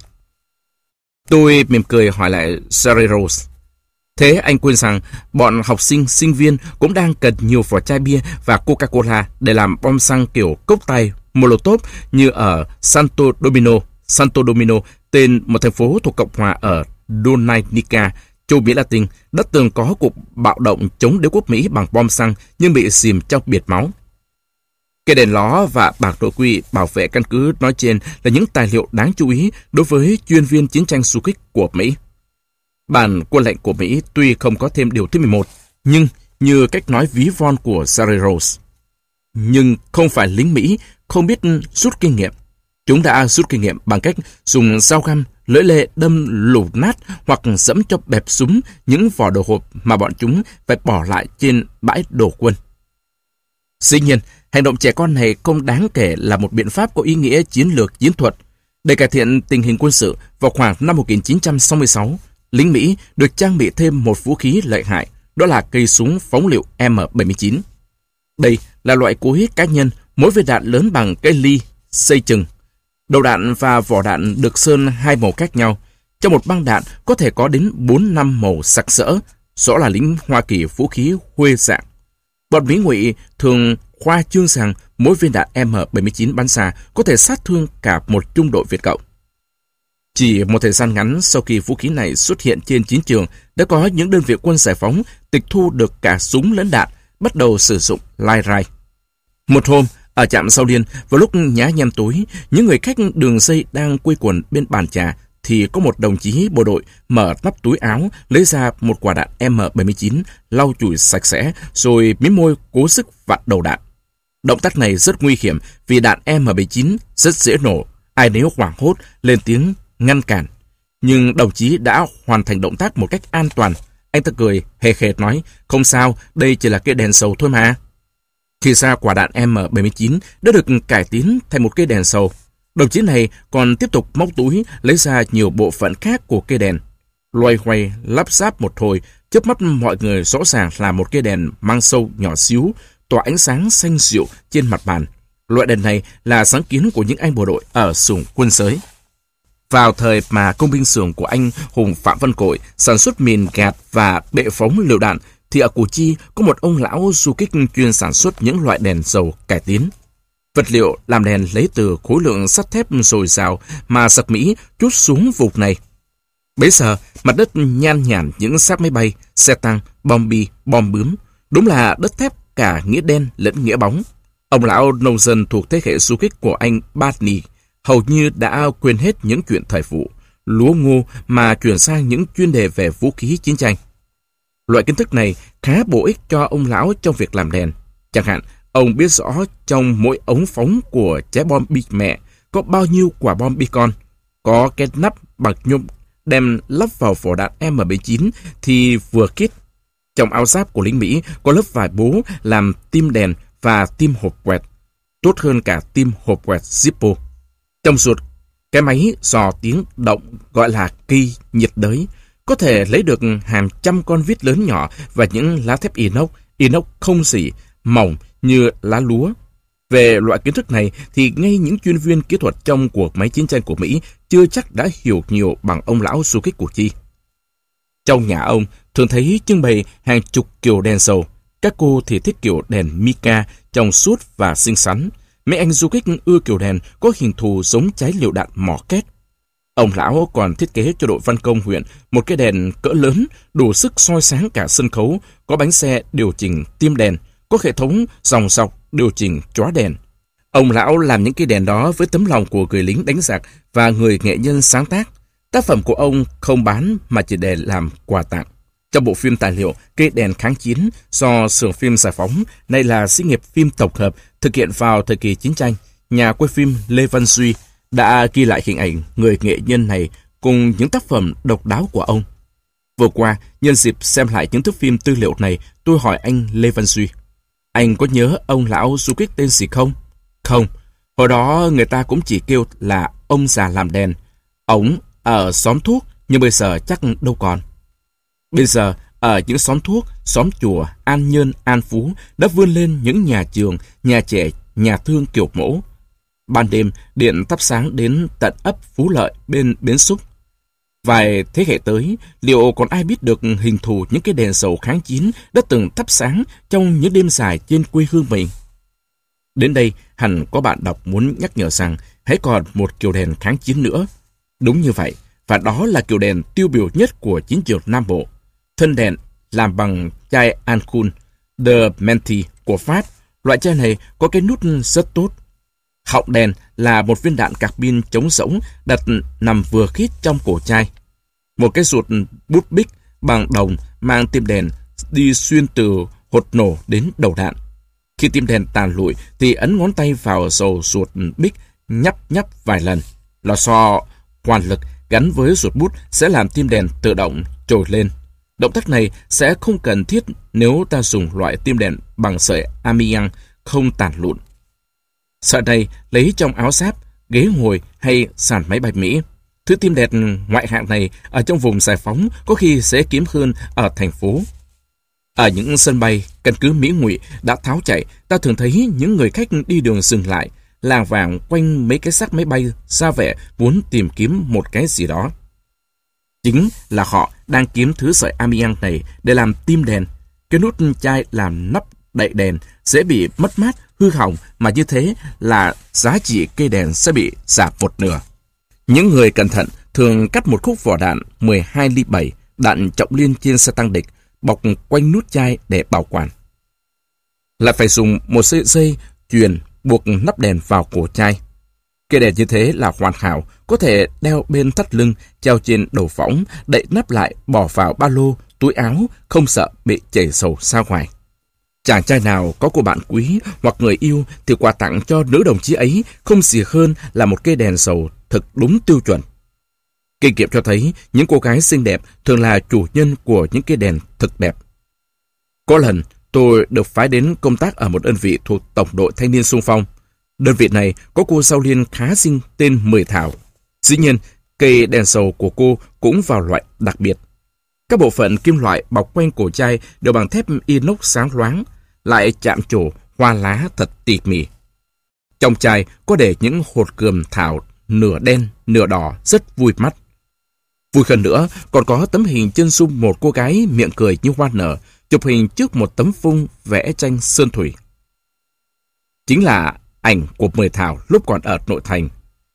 Tôi mỉm cười hỏi lại Jerry Rose. Thế anh quên rằng bọn học sinh, sinh viên cũng đang cần nhiều vỏ chai bia và Coca-Cola để làm bom xăng kiểu cốc tay Molotov như ở Santo Domino. Santo Domino, tên một thành phố thuộc Cộng hòa ở Dominica, châu Mỹ Latin, đã từng có cuộc bạo động chống đế quốc Mỹ bằng bom xăng nhưng bị chìm trong biển máu. Cây đèn ló và bảng nội quy bảo vệ căn cứ nói trên là những tài liệu đáng chú ý đối với chuyên viên chiến tranh du kích của Mỹ. Bản quân lệnh của Mỹ tuy không có thêm điều thứ mười một, nhưng như cách nói ví von của Jerry Rose. Nhưng không phải lính Mỹ không biết rút kinh nghiệm. Chúng đã rút kinh nghiệm bằng cách dùng dao găm, lưỡi lê đâm lủ nát hoặc dẫm cho bẹp súng những vỏ đồ hộp mà bọn chúng phải bỏ lại trên bãi đổ quân. Dĩ nhiên, hành động trẻ con này không đáng kể là một biện pháp có ý nghĩa chiến lược chiến thuật. Để cải thiện tình hình quân sự, vào khoảng năm một nghìn chín trăm sáu mươi sáu, lính Mỹ được trang bị thêm một vũ khí lợi hại, đó là cây súng phóng lựu M bảy mươi chín. Đây là loại cối cá nhân, mỗi viên đạn lớn bằng cây ly, xây chừng. Đầu đạn và vỏ đạn được sơn hai màu khác nhau. Trong một băng đạn có thể có đến bốn năm màu sặc sỡ, rõ là lính Hoa Kỳ vũ khí huê dạng. Bọn Mỹ ngụy thường khoa trương rằng mỗi viên đạn M bảy mươi chín bắn xa có thể sát thương cả một trung đội Việt Cộng. Chỉ một thời gian ngắn sau khi vũ khí này xuất hiện trên chiến trường, đã có những đơn vị quân giải phóng tịch thu được cả súng lẫn đạn, bắt đầu sử dụng lai rai. Một hôm, ở trạm Sao Liên, vào lúc nhá nhem tối, những người khách đường dây đang quây quần bên bàn trà, thì có một đồng chí bộ đội mở nắp túi áo, lấy ra một quả đạn M bảy mươi chín, lau chùi sạch sẽ, rồi mím môi cố sức vặn đầu đạn. Động tác này rất nguy hiểm vì đạn M bảy mươi chín rất dễ nổ. Ai nấy hoảng hốt lên tiếng ngăn cản. Nhưng đồng chí đã hoàn thành động tác một cách an toàn. Anh ta cười hề hề nói, không sao, đây chỉ là cây đèn dầu thôi mà. Thì ra quả đạn M bảy mươi chín đã được cải tiến thành một cây đèn dầu. Đồng chí này còn tiếp tục móc túi lấy ra nhiều bộ phận khác của cây đèn. Loay hoay lắp ráp một hồi, trước mắt mọi người rõ ràng là một cây đèn mang sâu nhỏ xíu, tỏa ánh sáng xanh dịu trên mặt bàn. Loại đèn này là sáng kiến của những anh bộ đội ở xưởng quân giới. Vào thời mà công binh xưởng của anh hùng Phạm Văn Cội sản xuất mìn gạt và bệ phóng lựu đạn, thì ở Củ Chi có một ông lão du kích chuyên sản xuất những loại đèn dầu cải tiến. Vật liệu làm đèn lấy từ khối lượng sắt thép dồi dào mà giặc Mỹ trút xuống vùng này. Bấy giờ, mặt đất nhan nhản những xác máy bay, xe tăng, bom bi, bom bướm. Đúng là đất thép cả nghĩa đen lẫn nghĩa bóng. Ông lão nông dân thuộc thế hệ du kích của anh Barney hầu như đã quên hết những chuyện thời vụ, lúa ngô mà chuyển sang những chuyên đề về vũ khí chiến tranh. Loại kiến thức này khá bổ ích cho ông lão trong việc làm đèn. Chẳng hạn, ông biết rõ trong mỗi ống phóng của trái bom bi mẹ có bao nhiêu quả bom bi con. có cái nắp bằng nhôm đem lắp vào vỏ đạn M bảy chín thì vừa kít. Trong áo giáp của lính Mỹ có lớp vải bố làm tim đèn và tim hộp quẹt, tốt hơn cả tim hộp quẹt Zippo. Trong suốt cái máy dò tiếng động gọi là cây nhiệt đới, có thể lấy được hàng trăm con vít lớn nhỏ và những lá thép inox, inox không rỉ, mỏng như lá lúa. Về loại kiến thức này thì ngay những chuyên viên kỹ thuật trong cuộc máy chiến tranh của Mỹ chưa chắc đã hiểu nhiều bằng ông lão du kích của Chi. Trong nhà ông thường thấy trưng bày hàng chục kiểu đèn dầu. Các cô thì thích kiểu đèn mica trong suốt và xinh xắn. Mấy anh du kích ưa kiểu đèn có hình thù giống trái lựu đạn mỏ két. Ông lão còn thiết kế cho đội văn công huyện một cái đèn cỡ lớn đủ sức soi sáng cả sân khấu, có bánh xe điều chỉnh tim đèn, có hệ thống dòng dọc điều chỉnh chóa đèn. Ông lão làm những cái đèn đó với tấm lòng của người lính đánh giặc và người nghệ nhân sáng tác. Tác phẩm của ông không bán mà chỉ để làm quà tặng. Trong bộ phim tài liệu Cây đèn kháng chiến do xưởng phim Giải phóng, này là xí nghiệp phim tổng hợp thực hiện vào thời kỳ chiến tranh, nhà quay phim Lê Văn Duy đã ghi lại hình ảnh người nghệ nhân này cùng những tác phẩm độc đáo của ông. Vừa qua, nhân dịp xem lại những thước phim tư liệu này, tôi hỏi anh Lê Văn Duy: anh có nhớ ông lão du kích tên gì không? Không, hồi đó người ta cũng chỉ kêu là ông già làm đèn. Ổng ở xóm thuốc, nhưng bây giờ chắc đâu còn. Bây giờ, ở những xóm thuốc, xóm chùa, An Nhơn, An Phú đã vươn lên những nhà trường, nhà trẻ, nhà thương kiểu mẫu. Ban đêm, điện thắp sáng đến tận ấp Phú Lợi bên Bến Xúc. Vài thế hệ tới, liệu còn ai biết được hình thù những cái đèn dầu kháng chiến đã từng thắp sáng trong những đêm dài trên quê hương mình? Đến đây, hẳn có bạn đọc muốn nhắc nhở rằng hãy còn một kiểu đèn kháng chiến nữa. Đúng như vậy, và đó là kiểu đèn tiêu biểu nhất của chiến trường Nam Bộ. Thân đèn làm bằng chai Ancun de Menti của Pháp. Loại chai này có cái nút rất tốt. Họng đèn là một viên đạn carbin chống rỗng đặt nằm vừa khít trong cổ chai. Một cái ruột bút bích bằng đồng mang tim đèn đi xuyên từ hột nổ đến đầu đạn. Khi tim đèn tàn lụi thì ấn ngón tay vào dầu ruột bích nhấp nhấp vài lần. Lò xo hoàn lực gắn với ruột bút sẽ làm tim đèn tự động trồi lên. Động tác này sẽ không cần thiết nếu ta dùng loại tim đèn bằng sợi amiang không tàn lụn. Sợi này lấy trong áo giáp, ghế ngồi hay sàn máy bay Mỹ. Thứ tim đèn ngoại hạng này ở trong vùng giải phóng có khi sẽ kiếm hơn ở thành phố. Ở những sân bay, căn cứ Mỹ Ngụy đã tháo chạy, ta thường thấy những người khách đi đường dừng lại, làng vàng quanh mấy cái xác máy bay ra vẻ muốn tìm kiếm một cái gì đó. Chính là họ đang kiếm thứ sợi amiang này để làm tim đèn. Cái nút chai làm nắp đậy đèn sẽ bị mất mát, hư hỏng, mà như thế là giá trị cây đèn sẽ bị giảm một nửa. Những người cẩn thận thường cắt một khúc vỏ đạn mười hai ly bảy, đạn trọng liên trên xe tăng địch, bọc quanh nút chai để bảo quản. Lại phải dùng một sợi dây chuyền buộc nắp đèn vào cổ chai. Cây đèn như thế là hoàn hảo, có thể đeo bên thắt lưng, treo trên đầu võng, đậy nắp lại, bỏ vào ba lô, túi áo, không sợ bị chảy dầu ra ngoài. Chàng trai nào có cô bạn quý hoặc người yêu thì quà tặng cho nữ đồng chí ấy không gì hơn là một cây đèn dầu thực đúng tiêu chuẩn. Kinh nghiệm cho thấy những cô gái xinh đẹp thường là chủ nhân của những cây đèn thực đẹp. Có lần tôi được phái đến công tác ở một đơn vị thuộc Tổng đội Thanh niên xung phong. Đơn vị này có cô giáo liên khá xinh tên Mười Thảo. Dĩ nhiên, cây đèn dầu của cô cũng vào loại đặc biệt. Các bộ phận kim loại bọc quanh cổ chai đều bằng thép inox sáng loáng, lại chạm trổ hoa lá thật tỉ mỉ. Trong chai có để những hột cườm thảo nửa đen nửa đỏ rất vui mắt. Vui hơn nữa, còn có tấm hình chân dung một cô gái miệng cười như hoa nở, chụp hình trước một tấm phông vẽ tranh sơn thủy. Chính là ảnh của Mười Thảo lúc còn ở nội thành.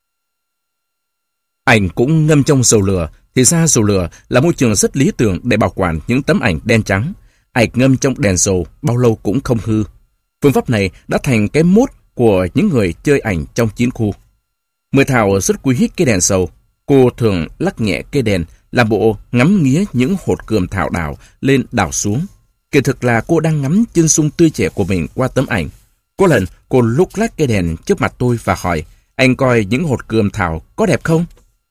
Ảnh cũng ngâm trong dầu lửa, thì ra dầu lửa là môi trường rất lý tưởng để bảo quản những tấm ảnh đen trắng. Ảnh ngâm trong đèn dầu bao lâu cũng không hư. Phương pháp này đã thành cái mốt của những người chơi ảnh trong chiến khu. Mười Thảo rất quý cây đèn dầu. Cô thường lắc nhẹ cây đèn, làm bộ ngắm nghía những hột cườm thảo đảo lên đảo xuống. Kỳ thực là cô đang ngắm chân dung tươi trẻ của mình qua tấm ảnh. Có lần cô lúc lắc cây đèn trước mặt tôi và hỏi: anh coi những hột cườm thảo có đẹp không?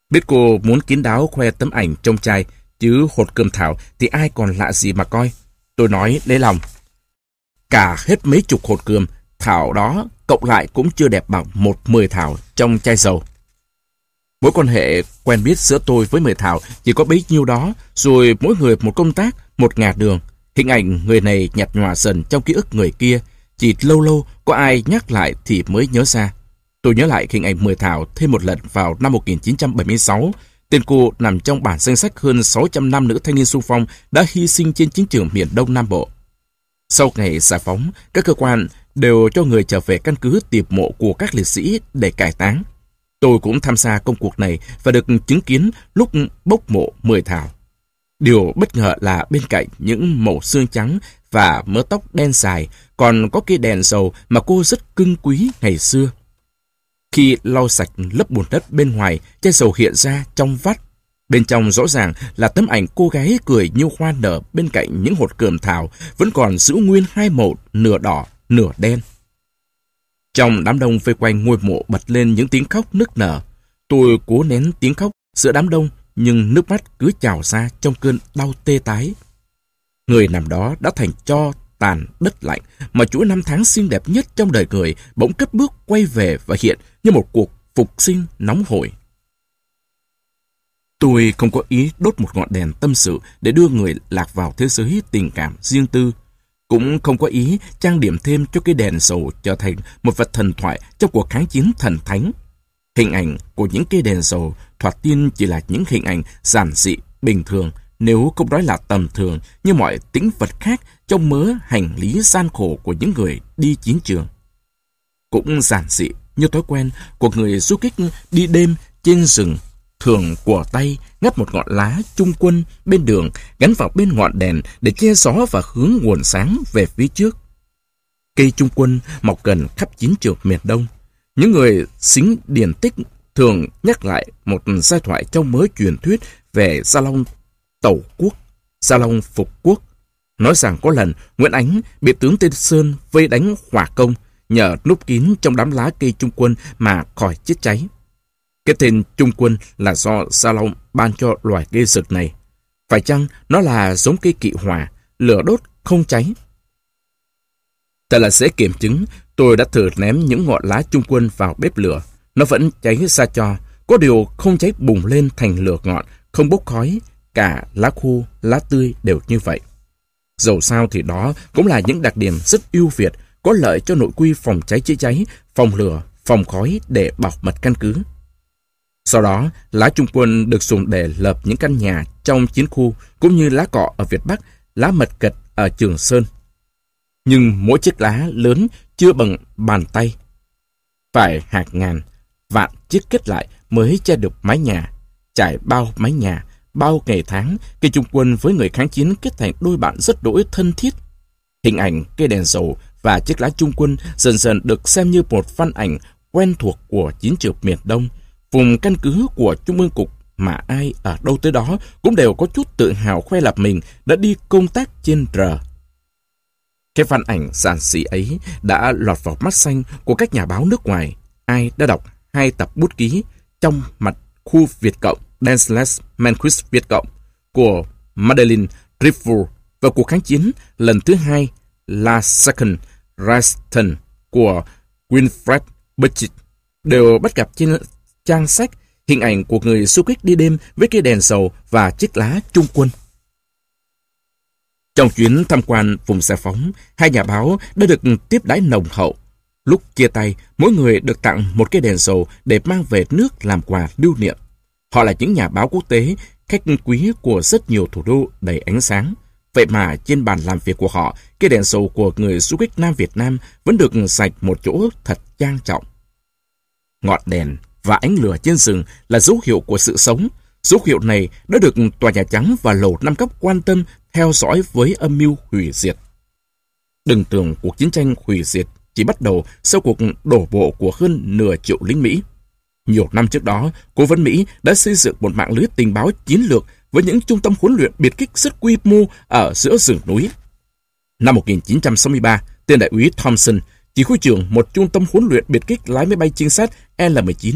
Biết cô muốn kín đáo khoe tấm ảnh trong chai, chứ hột cơm thảo thì ai còn lạ gì mà coi. Tôi nói lấy lòng. Cả hết mấy chục hột cơm thảo đó cộng lại cũng chưa đẹp bằng một mười thảo trong chai dầu. Mối quan hệ quen biết giữa tôi với mười thảo chỉ có bấy nhiêu đó, rồi mỗi người một công tác, một ngả đường. Hình ảnh người này nhạt nhòa dần trong ký ức người kia, chỉ lâu lâu có ai nhắc lại thì mới nhớ ra. Tôi nhớ lại hình ảnh mười thảo thêm một lần vào năm một nghìn chín trăm bảy mươi sáu. Tên cô nằm trong bản danh sách hơn sáu trăm nam nữ thanh niên xung phong đã hy sinh trên chiến trường miền Đông Nam Bộ. Sau ngày giải phóng, các cơ quan đều cho người trở về căn cứ tìm mộ của các liệt sĩ để cải táng. Tôi cũng tham gia công cuộc này và được chứng kiến lúc bốc mộ mười thảo. Điều bất ngờ là bên cạnh những mẩu xương trắng và mớ tóc đen dài còn có cây đèn dầu mà cô rất cưng quý ngày xưa. Khi lau sạch lớp bùn đất bên ngoài, chai dầu hiện ra trong vắt. Bên trong rõ ràng là tấm ảnh cô gái cười như hoa nở bên cạnh những hột cườm thảo vẫn còn giữ nguyên hai màu nửa đỏ, nửa đen. Trong đám đông vây quanh ngôi mộ bật lên những tiếng khóc nức nở. Tôi cố nén tiếng khóc giữa đám đông, nhưng nước mắt cứ trào ra trong cơn đau tê tái. Người nằm đó đã thành tro tàn đất lạnh, mà chuỗi năm tháng xinh đẹp nhất trong đời người bỗng cất bước quay về và hiện như một cuộc phục sinh nóng hổi. Tôi không có ý đốt một ngọn đèn tâm sự để đưa người lạc vào thế giới tình cảm riêng tư. Cũng không có ý trang điểm thêm cho cái đèn dầu trở thành một vật thần thoại trong cuộc kháng chiến thần thánh. Hình ảnh của những cây đèn dầu thoạt tiên chỉ là những hình ảnh giản dị, bình thường, nếu không nói là tầm thường như mọi tĩnh vật khác trong mớ hành lý gian khổ của những người đi chiến trường. Cũng giản dị như thói quen của người du kích đi đêm trên rừng, thường của tay ngắt một ngọn lá trung quân bên đường gắn vào bên ngọn đèn để che gió và hướng nguồn sáng về phía trước. Cây trung quân mọc gần khắp chiến trường miền Đông. Những người xính điển tích thường nhắc lại một giai thoại trong mớ truyền thuyết về Gia Long Tẩu Quốc, Gia Long Phục Quốc, nói rằng có lần Nguyễn Ánh bị tướng Tên Sơn vây đánh hỏa công, nhờ núp kín trong đám lá cây trung quân mà khỏi chết cháy. Cái tên trung quân là do Gia Long ban cho loài cây rực này. Phải chăng nó là giống cây kỵ hỏa, lửa đốt không cháy? Thật là dễ kiểm chứng. Tôi đã thử ném những ngọn lá trung quân vào bếp lửa, nó vẫn cháy ra cho, có điều không cháy bùng lên thành lửa ngọn, không bốc khói. Cả lá khô, lá tươi đều như vậy. Dầu sao thì đó cũng là những đặc điểm rất ưu việt, có lợi cho nội quy phòng cháy chữa cháy, phòng lửa, phòng khói để bảo mật căn cứ. Sau đó, lá trung quân được dùng để lợp những căn nhà trong chiến khu, cũng như lá cọ ở Việt Bắc, lá mật cật ở Trường Sơn. Nhưng mỗi chiếc lá lớn chưa bằng bàn tay. Phải hàng ngàn, vạn chiếc kết lại mới che được mái nhà. Trải bao mái nhà, bao ngày tháng, cây trung quân với người kháng chiến kết thành đôi bạn rất đỗi thân thiết. Hình ảnh cây đèn dầu và chiếc lá trung quân dần dần được xem như một văn ảnh quen thuộc của chiến trường miền Đông, vùng căn cứ của Trung ương Cục mà ai ở đâu tới đó cũng đều có chút tự hào khoe lập mình đã đi công tác trên R. Cái văn ảnh giản dị ấy đã lọt vào mắt xanh của các nhà báo nước ngoài. Ai đã đọc hai tập bút ký Trong mặt khu Việt Cộng Danceless Manquist Việt Cộng của Madeleine Dreyfus và cuộc kháng chiến lần thứ hai La Second Reichstag của Winfried Beckett đều bắt gặp trên trang sách hình ảnh của người du kích đi đêm với cây đèn dầu và chiếc lá trung quân. Trong chuyến tham quan vùng giải phóng, hai nhà báo đã được tiếp đãi nồng hậu. Lúc chia tay, mỗi người được tặng một cây đèn dầu để mang về nước làm quà lưu niệm. Họ là những nhà báo quốc tế, khách quý của rất nhiều thủ đô đầy ánh sáng. Vậy mà trên bàn làm việc của họ, cây đèn dầu của người du kích Nam Việt Nam vẫn được dành một chỗ thật trang trọng. Ngọn đèn và ánh lửa trên rừng là dấu hiệu của sự sống. Dấu hiệu này đã được Tòa Nhà Trắng và Lầu Năm Góc quan tâm, theo dõi với âm mưu hủy diệt. Đừng tưởng cuộc chiến tranh hủy diệt chỉ bắt đầu sau cuộc đổ bộ của hơn nửa triệu lính Mỹ. Nhiều năm trước đó, Cố vấn Mỹ đã xây dựng một mạng lưới tình báo chiến lược với những trung tâm huấn luyện biệt kích rất quy mô ở giữa rừng núi. Năm một nghìn chín trăm sáu mươi ba, tên đại úy Thompson, chỉ huy trưởng một trung tâm huấn luyện biệt kích lái máy bay trinh sát L mười chín,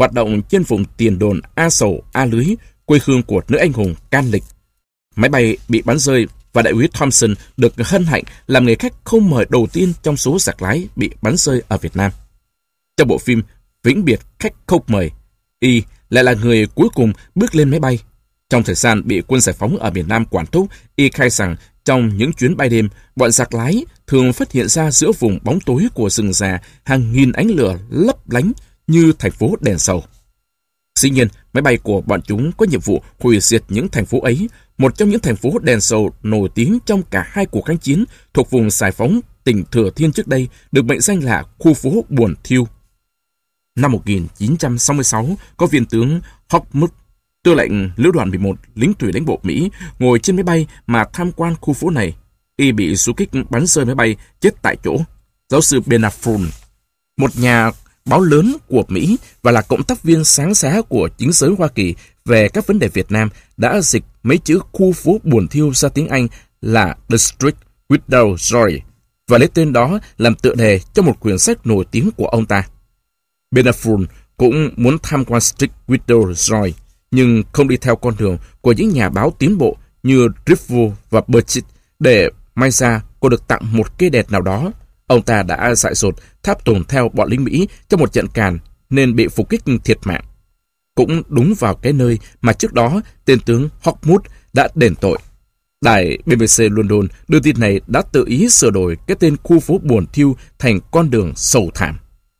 hoạt động trên vùng tiền đồn A Sầu A Lưới, quê hương của nữ anh hùng Can Lịch. Máy bay bị bắn rơi và đại úy Thompson được hân hạnh làm người khách không mời đầu tiên trong số giặc lái bị bắn rơi ở Việt Nam. Trong bộ phim Vĩnh biệt khách không mời, y lại là người cuối cùng bước lên máy bay. Trong thời gian bị quân giải phóng ở miền Nam quản thúc, y khai rằng trong những chuyến bay đêm, bọn giặc lái thường phát hiện ra giữa vùng bóng tối của rừng già hàng nghìn ánh lửa lấp lánh như thành phố đèn sầu. Dĩ nhiên, máy bay của bọn chúng có nhiệm vụ hủy diệt những thành phố ấy. Một trong những thành phố đèn sầu nổi tiếng trong cả hai cuộc kháng chiến thuộc vùng giải phóng tỉnh Thừa Thiên trước đây được mệnh danh là khu phố Buồn Thiêu. Năm một nghìn chín trăm sáu mươi sáu, có viên tướng Hawkmood, tư lệnh lữ đoàn mười một lính thủy đánh bộ Mỹ, ngồi trên máy bay mà tham quan khu phố này. Y bị du kích bắn rơi máy bay, chết tại chỗ. Giáo sư Benafron, một nhà báo lớn của Mỹ và là cộng tác viên sáng giá của chính giới Hoa Kỳ về các vấn đề Việt Nam, đã dịch mấy chữ khu phố Buồn Thiêu ra tiếng Anh là The Street Without Joy và lấy tên đó làm tựa đề cho một quyển sách nổi tiếng của ông ta. Benafron cũng muốn tham quan Street Without Joy, nhưng không đi theo con đường của những nhà báo tiến bộ như Rifle và Burchett để may ra cô được tặng một cây đèn nào đó. Ông ta đã dại dột tháp tùng theo bọn lính Mỹ trong một trận càn nên bị phục kích thiệt mạng. Cũng đúng vào cái nơi mà trước đó tên tướng Hawkmood đã đền tội. Đài B B C London đưa tin này đã tự ý sửa đổi cái tên khu phố Buồn Thiêu thành con đường sầu thảm.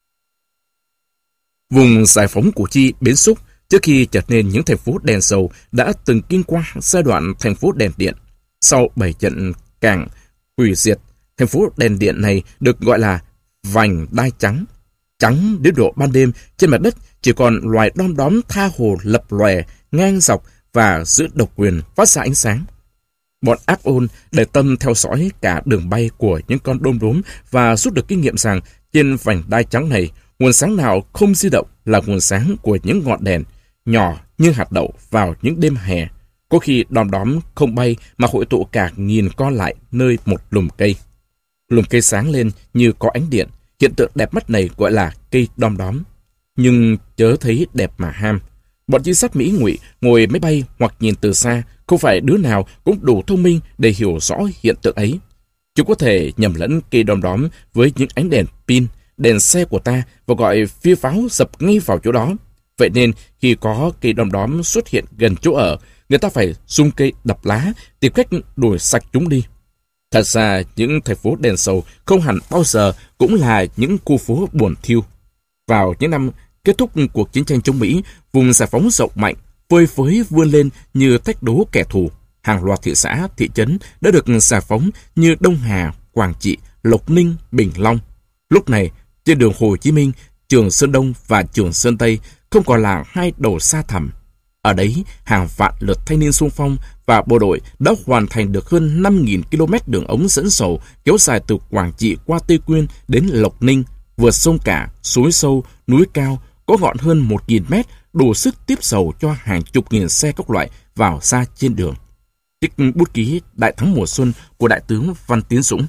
Vùng giải phóng Củ Chi, Bến Xúc trước khi trở nên những thành phố đèn dầu đã từng kinh qua giai đoạn thành phố đèn điện. Sau bảy trận cảng hủy diệt, thành phố đèn điện này được gọi là vành đai trắng. Trắng đến độ ban đêm trên mặt đất chỉ còn loài đom đóm tha hồ lập lòe ngang dọc và giữ độc quyền phát ra ánh sáng. Bọn ác ôn để tâm theo dõi cả đường bay của những con đom đóm và rút được kinh nghiệm rằng trên vành đai trắng này, nguồn sáng nào không di động là nguồn sáng của những ngọn đèn nhỏ như hạt đậu vào những đêm hè. Có khi đom đóm không bay mà hội tụ cả nghìn con lại nơi một lùm cây. Lùm cây sáng lên như có ánh điện. Hiện tượng đẹp mắt này gọi là cây đom đóm. Nhưng chớ thấy đẹp mà ham. Bọn trinh sát Mỹ ngụy ngồi máy bay hoặc nhìn từ xa, không phải đứa nào cũng đủ thông minh để hiểu rõ hiện tượng ấy. Chúng có thể nhầm lẫn cây đom đóm với những ánh đèn pin, đèn xe của ta và gọi phi pháo dập ngay vào chỗ đó. Vậy nên khi có cây đom đóm xuất hiện gần chỗ ở, người ta phải dùng cây đập lá tìm cách đuổi sạch chúng đi. Thật ra những thành phố đèn sầu không hẳn bao giờ cũng là những khu phố buồn thiêu. Vào những năm kết thúc cuộc chiến tranh chống Mỹ, vùng giải phóng rộng mạnh, phơi phới vươn lên như thách đố kẻ thù. Hàng loạt thị xã, thị trấn đã được giải phóng như Đông Hà, Quảng Trị, Lộc Ninh, Bình Long. Lúc này, trên đường Hồ Chí Minh, Trường Sơn Đông và Trường Sơn Tây không còn là hai đầu xa thẳm. Ở đấy, hàng vạn lượt thanh niên xung phong và bộ đội đã hoàn thành được hơn năm nghìn ki lô mét đường ống dẫn dầu kéo dài từ Quảng Trị qua Tây Quyên đến Lộc Ninh, vượt sông cả, suối sâu, núi cao, có ngọn hơn một nghìn mét, đủ sức tiếp dầu cho hàng chục nghìn xe các loại vào ra trên đường. Trích bút ký Đại thắng mùa xuân của Đại tướng Văn Tiến Dũng.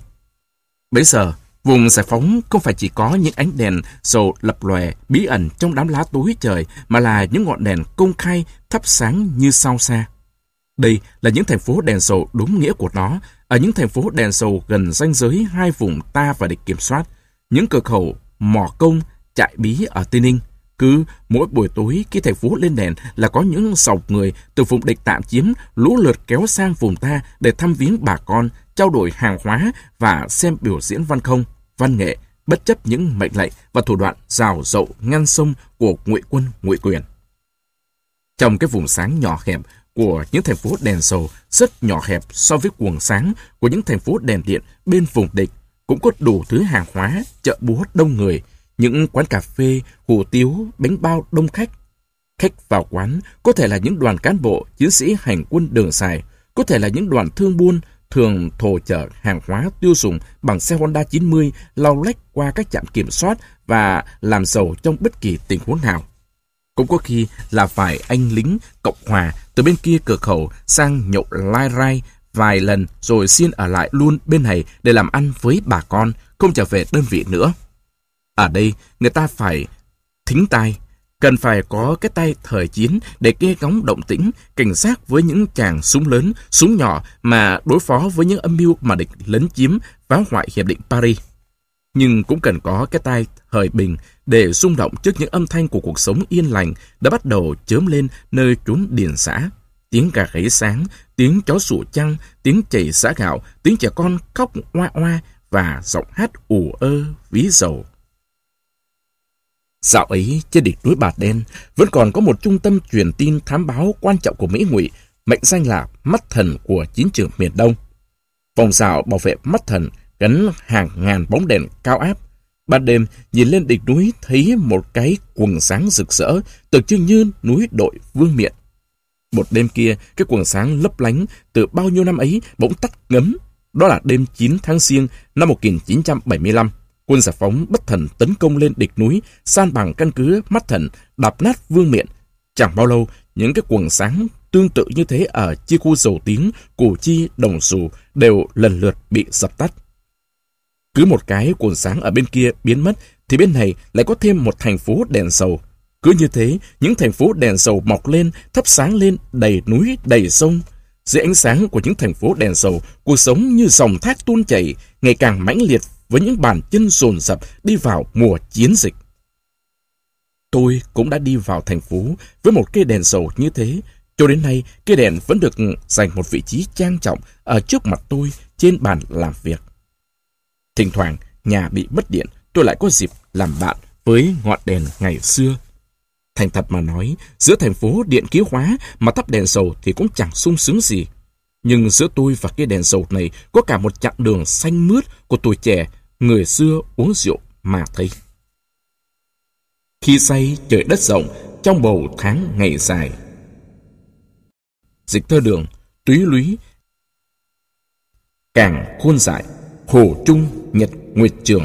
Bấy giờ, vùng giải phóng không phải chỉ có những ánh đèn dầu lập lòe bí ẩn trong đám lá tối trời, mà là những ngọn đèn công khai thắp sáng như sao xa. Đây là những thành phố đèn dầu đúng nghĩa của nó, ở những thành phố đèn dầu gần ranh giới hai vùng ta và địch kiểm soát, những cửa khẩu mỏ công, trại bí ở Tây Ninh. Cứ mỗi buổi tối khi thành phố lên đèn là có những sọc người từ vùng địch tạm chiếm lũ lượt kéo sang vùng ta để thăm viếng bà con, trao đổi hàng hóa và xem biểu diễn văn không, văn nghệ, bất chấp những mệnh lệnh và thủ đoạn rào rậu ngăn sông của ngụy quân ngụy quyền. Trong cái vùng sáng nhỏ hẹp của những thành phố đèn dầu rất nhỏ hẹp so với quầng sáng của những thành phố đèn điện bên vùng địch, cũng có đủ thứ hàng hóa, chợ búa đông người, những quán cà phê, hủ tiếu, bánh bao đông khách. Khách vào quán có thể là những đoàn cán bộ, chiến sĩ hành quân đường dài, có thể là những đoàn thương buôn thường thổ chở hàng hóa tiêu dùng bằng xe Honda chín mươi lau lách qua các trạm kiểm soát và làm giàu trong bất kỳ tình huống nào. Cũng có khi là vài anh lính Cộng Hòa từ bên kia cửa khẩu sang nhậu lai rai vài lần rồi xin ở lại luôn bên này để làm ăn với bà con, không trở về đơn vị nữa. Ở đây người ta phải thính tai, Cần phải có cái tay thời chiến để nghe ngóng động tĩnh, cảnh giác với những tràng súng lớn, súng nhỏ mà đối phó với những âm mưu mà địch lấn chiếm, phá hoại Hiệp định Paris. Nhưng cũng cần có cái tai thời bình để rung động trước những âm thanh của cuộc sống yên lành đã bắt đầu chớm lên nơi chốn điền xã. Tiếng gà gáy sáng, tiếng chó sủa chăng, tiếng chảy giã gạo, tiếng trẻ con khóc oa oa và giọng hát ù ơ ví dầu. Dạo ấy, trên đỉnh núi Bà Đen vẫn còn có một trung tâm truyền tin thám báo quan trọng của Mỹ Ngụy, mệnh danh là mắt thần của chiến trường miền Đông. Vòng rào bảo vệ mắt thần gắn hàng ngàn bóng đèn cao áp. Ban đêm nhìn lên đỉnh núi thấy một cái quầng sáng rực rỡ, tượng trưng như núi Đội Vương Miện. Một đêm kia, cái quầng sáng lấp lánh từ bao nhiêu năm ấy bỗng tắt ngấm. Đó là đêm chín tháng Giêng năm một nghìn chín trăm bảy mươi lăm. Quân giải phóng bất thần tấn công lên đỉnh núi, san bằng căn cứ mắt thần, đạp nát Vương Miện. Chẳng bao lâu, những cái quầng sáng tương tự như thế ở chi khu Dầu Tiếng, Củ Chi, Đồng Xù đều lần lượt bị dập tắt. Cứ một cái quầng sáng ở bên kia biến mất, thì bên này lại có thêm một thành phố đèn dầu. Cứ như thế, những thành phố đèn dầu mọc lên, thắp sáng lên đầy núi, đầy sông. Dưới ánh sáng của những thành phố đèn dầu, cuộc sống như dòng thác tuôn chảy, ngày càng mãnh liệt với những bàn chân dồn dập đi vào mùa chiến dịch. Tôi cũng đã đi vào thành phố với một cây đèn dầu như thế. Cho đến nay, cây đèn vẫn được dành một vị trí trang trọng ở trước mặt tôi trên bàn làm việc. Thỉnh thoảng, nhà bị mất điện, tôi lại có dịp làm bạn với ngọn đèn ngày xưa. Thành thật mà nói, giữa thành phố điện khí hóa mà thắp đèn dầu thì cũng chẳng sung sướng gì. Nhưng giữa tôi và cái đèn dầu này có cả một chặng đường xanh mướt của tuổi trẻ, người xưa uống rượu mà thấy. Khi say trời đất rộng, trong bầu tháng ngày dài. Dịch thơ Đường, Túy Lúy. Càng khôn dại, Hồ Trung, Nhật Nguyệt Trường.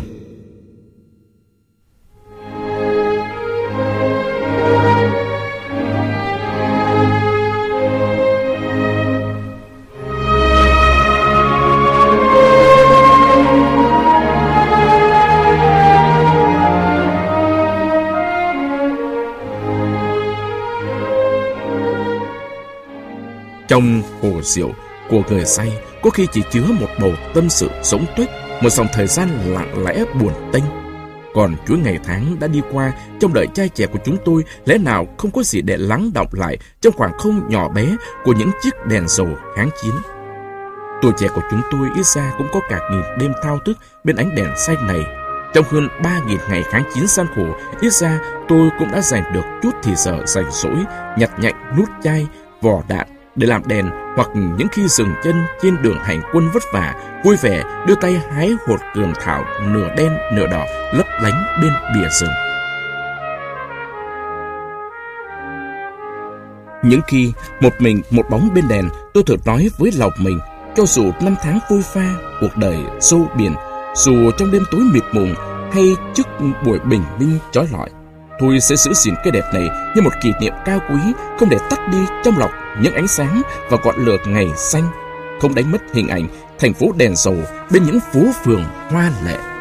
Trong hồ rượu của người say có khi chỉ chứa một bầu tâm sự sống tuếch, một dòng thời gian lặng lẽ buồn tênh. Còn chuỗi ngày tháng đã đi qua trong đời trai trẻ của chúng tôi lẽ nào không có gì để lắng đọng lại trong khoảng không nhỏ bé của những chiếc đèn dầu kháng chiến. Tuổi trẻ của chúng tôi ít ra cũng có cả nghìn đêm thao thức bên ánh đèn xanh này. Trong hơn ba nghìn ngày kháng chiến gian khổ, ít ra tôi cũng đã dành được chút thì giờ rảnh rỗi nhặt nhạnh nút chai, vỏ đạn để làm đèn, hoặc những khi dừng chân trên đường hành quân vất vả, vui vẻ đưa tay hái hột cườm thảo nửa đen nửa đỏ lấp lánh bên bìa rừng. Những khi một mình một bóng bên đèn, tôi thử nói với lòng mình, cho dù năm tháng phôi pha, cuộc đời sâu biển, dù trong đêm tối mịt mùng hay trước buổi bình minh chói lọi, tôi sẽ giữ gìn cái đẹp này như một kỷ niệm cao quý, không để tắt đi trong lòng những ánh sáng và ngọn lửa ngày xanh, không đánh mất hình ảnh thành phố đèn dầu bên những phố phường hoa lệ.